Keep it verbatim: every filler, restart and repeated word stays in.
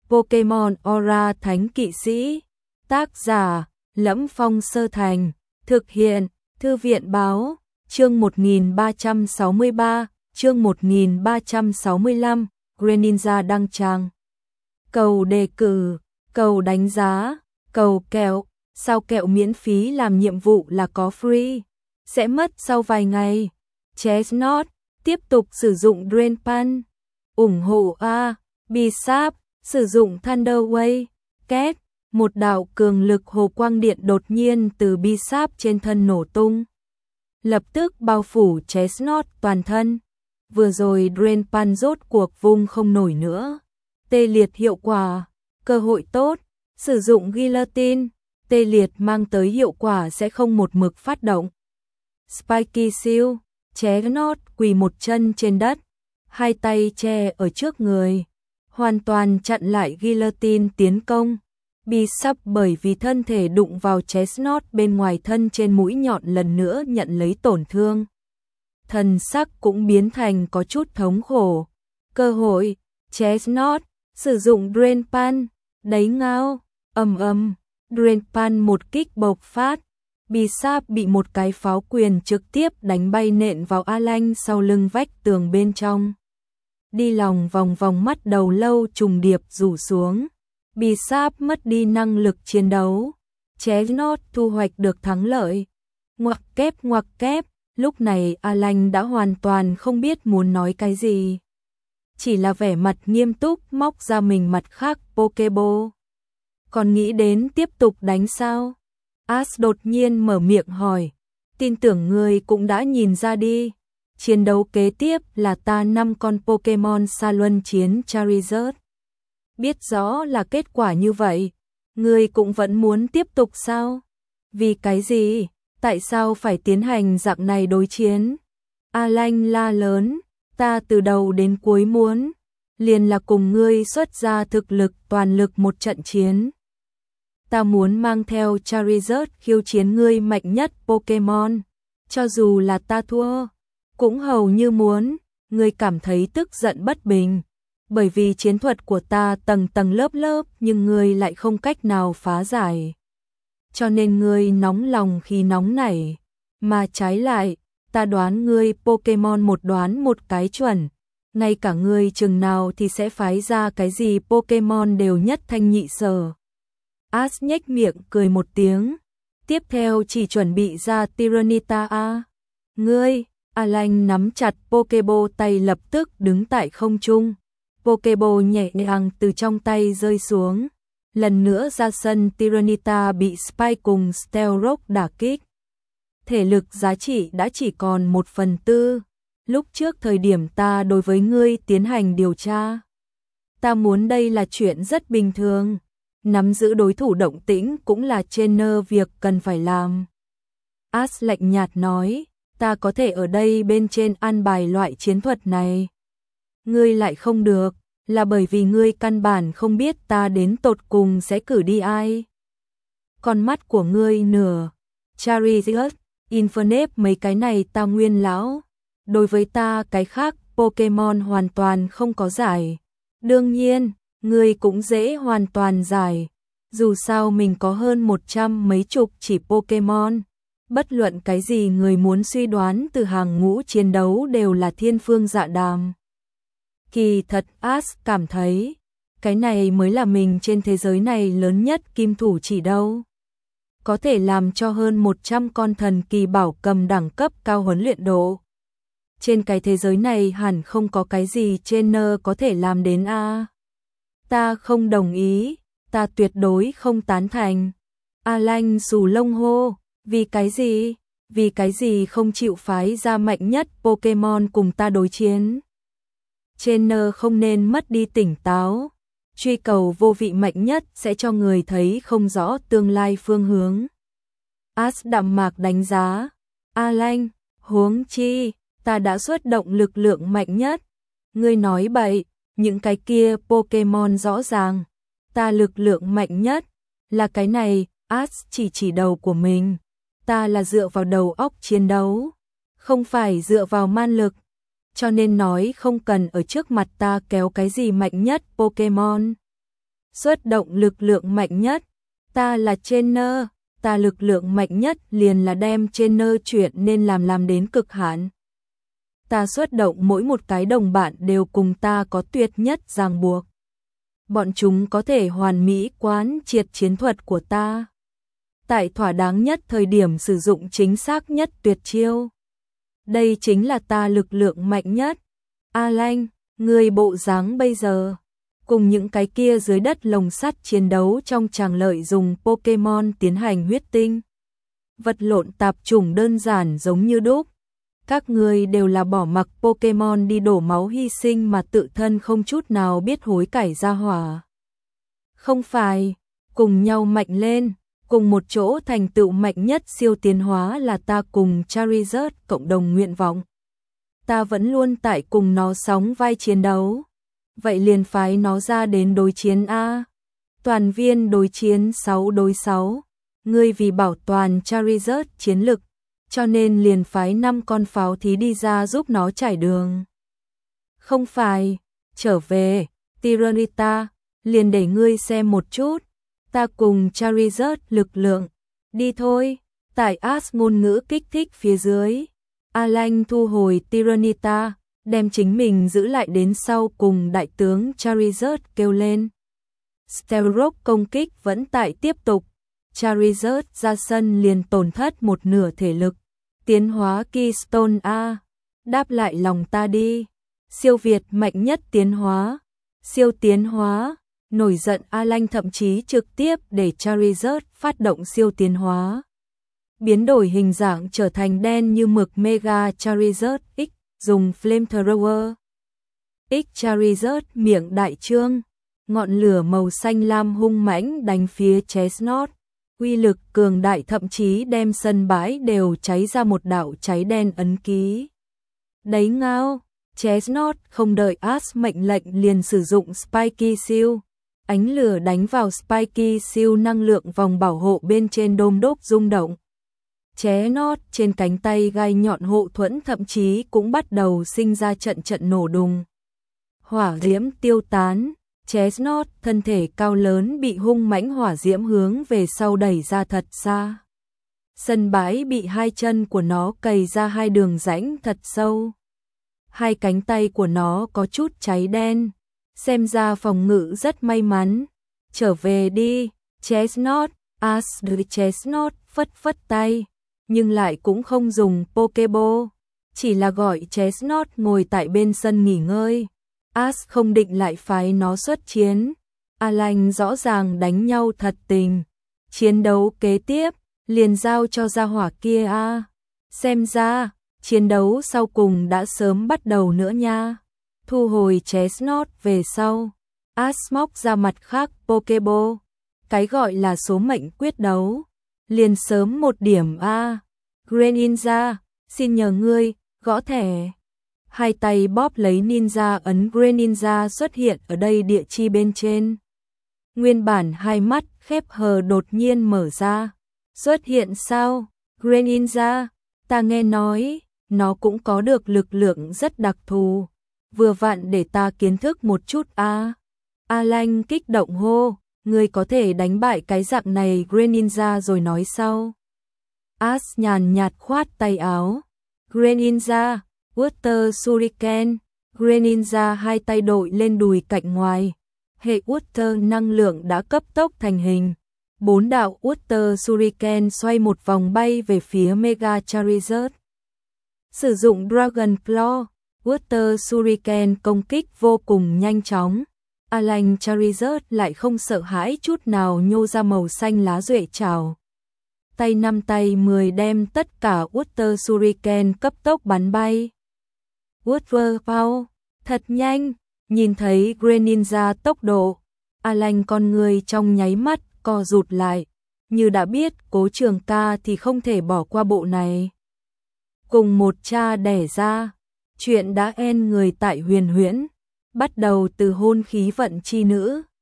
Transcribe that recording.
Pokemon Aura Thánh Kỵ Sĩ. Tác giả: Lẫm Phong Sơ Thành. Thực hiện: Thư viện báo. Chương một nghìn ba trăm sáu mươi ba, chương một nghìn ba trăm sáu mươi lăm, Greninja đăng tràng. Cầu đề cử, cầu đánh giá, cầu kẹo, sao kẹo miễn phí làm nhiệm vụ là có free, sẽ mất sau vài ngày. Chestnut, tiếp tục sử dụng Drain Punch. ủng hộ A, Bisap, sử dụng Thunder Wave. Két, một đạo cường lực hồ quang điện đột nhiên từ Bisap trên thân nổ tung, lập tức bao phủ Chestnut toàn thân. Vừa rồi Drain Punch rốt cuộc vung không nổi nữa. Tê liệt hiệu quả, cơ hội tốt, sử dụng Guillotine, tê liệt mang tới hiệu quả sẽ không một mực phát động. Spiky Shield, Chestnut quỳ một chân trên đất, hai tay che ở trước người, hoàn toàn chặn lại Guillotine tiến công. Bisap bởi vì thân thể đụng vào Chestnut bên ngoài thân trên mũi nhọn lần nữa nhận lấy tổn thương. Thần sắc cũng biến thành có chút thống khổ. Cơ hội, Chestnut, sử dụng Drain Punch, đáy ngao, ầm ầm, Drain Punch một kích bộc phát. Bisap bị một cái pháo quyền trực tiếp đánh bay nện vào A-Lanh sau lưng vách tường bên trong. Đi lòng vòng vòng mắt đầu lâu trùng điệp rủ xuống. Bisap mất đi năng lực chiến đấu. Chestnut thu hoạch được thắng lợi. Ngoặc kép ngoặc kép, lúc này A-Lanh đã hoàn toàn không biết muốn nói cái gì. Chỉ là vẻ mặt nghiêm túc móc ra mình mặt khác Pokeball. Còn nghĩ đến tiếp tục đánh sao? Ash đột nhiên mở miệng hỏi. Tin tưởng ngươi cũng đã nhìn ra đi. Chiến đấu kế tiếp là ta năm con Pokemon Sa Luân chiến Charizard. Biết rõ là kết quả như vậy, ngươi cũng vẫn muốn tiếp tục sao? Vì cái gì? Tại sao phải tiến hành dạng này đối chiến? A-Lanh la lớn, ta từ đầu đến cuối muốn, liền là cùng ngươi xuất ra thực lực toàn lực một trận chiến. Ta muốn mang theo Charizard khiêu chiến ngươi mạnh nhất Pokemon, cho dù là ta thua, cũng hầu như muốn. Ngươi cảm thấy tức giận bất bình, bởi vì chiến thuật của ta tầng tầng lớp lớp nhưng ngươi lại không cách nào phá giải. Cho nên ngươi nóng lòng khi nóng nảy, mà trái lại, ta đoán ngươi Pokemon một đoán một cái chuẩn, ngay cả ngươi chừng nào thì sẽ phái ra cái gì Pokemon đều nhất thanh nhị sở. Ash nhếch miệng cười một tiếng, tiếp theo chỉ chuẩn bị ra Tyranitar A. Ngươi, A-Lanh nắm chặt Pokeball tay lập tức đứng tại không trung. Pokeball nhẹ nhàng từ trong tay rơi xuống. Lần nữa ra sân, Tyranitar bị Spike cùng Stealth Rock đả kích. Thể lực giá trị đã chỉ còn một phần tư. Lúc trước thời điểm ta đối với ngươi tiến hành điều tra, ta muốn đây là chuyện rất bình thường. Nắm giữ đối thủ động tĩnh cũng là trainer việc cần phải làm. Ash lạnh nhạt nói, ta có thể ở đây bên trên an bài loại chiến thuật này. Ngươi lại không được, là bởi vì ngươi căn bản không biết ta đến tột cùng sẽ cử đi ai. Con mắt của ngươi nửa, Charizard, Infernape mấy cái này ta nguyên lão. Đối với ta cái khác Pokemon hoàn toàn không có giải. Đương nhiên, ngươi cũng dễ hoàn toàn giải. Dù sao mình có hơn một trăm mấy chục chỉ Pokemon. Bất luận cái gì người muốn suy đoán từ hàng ngũ chiến đấu đều là thiên phương dạ đàm. Kỳ thật Ash cảm thấy, cái này mới là mình trên thế giới này lớn nhất kim thủ chỉ đâu. Có thể làm cho hơn một trăm con thần kỳ bảo cầm đẳng cấp cao huấn luyện độ. Trên cái thế giới này hẳn không có cái gì trainer có thể làm đến a. Ta không đồng ý, ta tuyệt đối không tán thành. A-Lanh xù lông hô, vì cái gì? Vì cái gì không chịu phái ra mạnh nhất Pokemon cùng ta đối chiến? Trainer không nên mất đi tỉnh táo. Truy cầu vô vị mạnh nhất sẽ cho người thấy không rõ tương lai phương hướng. Ash đạm mạc đánh giá. A-Lanh, huống chi, ta đã xuất động lực lượng mạnh nhất. Ngươi nói bậy, những cái kia Pokemon rõ ràng. Ta lực lượng mạnh nhất, là cái này. Ash chỉ chỉ đầu của mình. Ta là dựa vào đầu óc chiến đấu, không phải dựa vào man lực. Cho nên nói không cần ở trước mặt ta kéo cái gì mạnh nhất Pokemon. Xuất động lực lượng mạnh nhất. Ta là trainer, ta lực lượng mạnh nhất liền là đem trainer chuyện nên làm làm đến cực hạn. Ta xuất động mỗi một cái đồng bạn đều cùng ta có tuyệt nhất ràng buộc. Bọn chúng có thể hoàn mỹ quán triệt chiến thuật của ta. Tại thỏa đáng nhất thời điểm sử dụng chính xác nhất tuyệt chiêu. Đây chính là ta lực lượng mạnh nhất. Alan, người bộ dáng bây giờ, cùng những cái kia dưới đất lồng sắt chiến đấu trong tràng lợi dùng Pokemon tiến hành huyết tinh. Vật lộn tạp chủng đơn giản giống như đúc. Các người đều là bỏ mặc Pokemon đi đổ máu hy sinh mà tự thân không chút nào biết hối cải ra hỏa. Không phải, cùng nhau mạnh lên, cùng một chỗ thành tựu mạnh nhất siêu tiến hóa là ta cùng Charizard cộng đồng nguyện vọng. Ta vẫn luôn tại cùng nó sóng vai chiến đấu. Vậy liền phái nó ra đến đối chiến A. Toàn viên đối chiến sáu đối sáu. Ngươi vì bảo toàn Charizard chiến lực, cho nên liền phái năm con pháo thí đi ra giúp nó trải đường. Không phải, trở về, Tyranitar, liền để ngươi xem một chút. Ta cùng Charizard lực lượng. Đi thôi, tại Ash ngôn ngữ kích thích phía dưới. Alan thu hồi Tyranitar, đem chính mình giữ lại đến sau cùng đại tướng Charizard kêu lên. Stealth công kích vẫn tại tiếp tục. Charizard ra sân liền tổn thất một nửa thể lực. Tiến hóa Keystone A. Đáp lại lòng ta đi. Siêu Việt mạnh nhất tiến hóa. Siêu tiến hóa. Nổi giận Alan thậm chí trực tiếp để Charizard phát động siêu tiến hóa. Biến đổi hình dạng trở thành đen như mực Mega Charizard X, dùng Flamethrower. X Charizard miệng đại trương, ngọn lửa màu xanh lam hung mãnh đánh phía Chestnut. Uy lực cường đại thậm chí đem sân bãi đều cháy ra một đạo cháy đen ấn ký. Đấy ngao, Chestnut không đợi Ash mệnh lệnh liền sử dụng Spiky Shield. Ánh lửa đánh vào Spiky Shield năng lượng vòng bảo hộ bên trên đôm đốp rung động. Chestnut trên cánh tay gai nhọn hộ thuẫn thậm chí cũng bắt đầu sinh ra trận trận nổ đùng. Hỏa diễm tiêu tán, Chestnut thân thể cao lớn bị hung mãnh hỏa diễm hướng về sau đẩy ra thật xa. Sân bãi bị hai chân của nó cày ra hai đường rãnh thật sâu. Hai cánh tay của nó có chút cháy đen. Xem ra phòng ngự rất may mắn. Trở về đi, Chestnut. Ash đợi Chestnut phất phất tay, nhưng lại cũng không dùng Pokeball, chỉ là gọi Chestnut ngồi tại bên sân nghỉ ngơi. Ash không định lại phái nó xuất chiến. Alan rõ ràng đánh nhau thật tình. Chiến đấu kế tiếp, liền giao cho gia hỏa kia a. Xem ra, chiến đấu sau cùng đã sớm bắt đầu nữa nha. Thu hồi Chestnut về sau, Ash móc ra mặt khác Pokeball. Cái gọi là số mệnh quyết đấu, liền sớm một điểm a. Greninja, xin nhờ ngươi, gõ thẻ. Hai tay bóp lấy ninja ấn Greninja xuất hiện ở đây địa chi bên trên. Nguyên bản hai mắt khép hờ đột nhiên mở ra. Xuất hiện sao? Greninja, ta nghe nói, nó cũng có được lực lượng rất đặc thù. Vừa vặn để ta kiến thức một chút a. À. Alan kích động hô, ngươi có thể đánh bại cái dạng này Greninja rồi nói sau. Ash nhàn nhạt khoát tay áo. Greninja, Water Shuriken. Greninja hai tay đội lên đùi cạnh ngoài. Hệ Water năng lượng đã cấp tốc thành hình. Bốn đạo Water Shuriken xoay một vòng bay về phía Mega Charizard. Sử dụng Dragon Claw, Water Shuriken công kích vô cùng nhanh chóng. Alan Charizard lại không sợ hãi chút nào nhô ra màu xanh lá duệ trảo. Tay năm tay mười đem tất cả Water Shuriken cấp tốc bắn bay. Water Power, thật nhanh, nhìn thấy Greninja tốc độ. Alan con người trong nháy mắt co rụt lại, như đã biết Cố Trường Ca thì không thể bỏ qua bộ này. Cùng một cha đẻ ra, chuyện đã en người tại Huyền Huyễn, bắt đầu từ hôn khí vận chi nữ.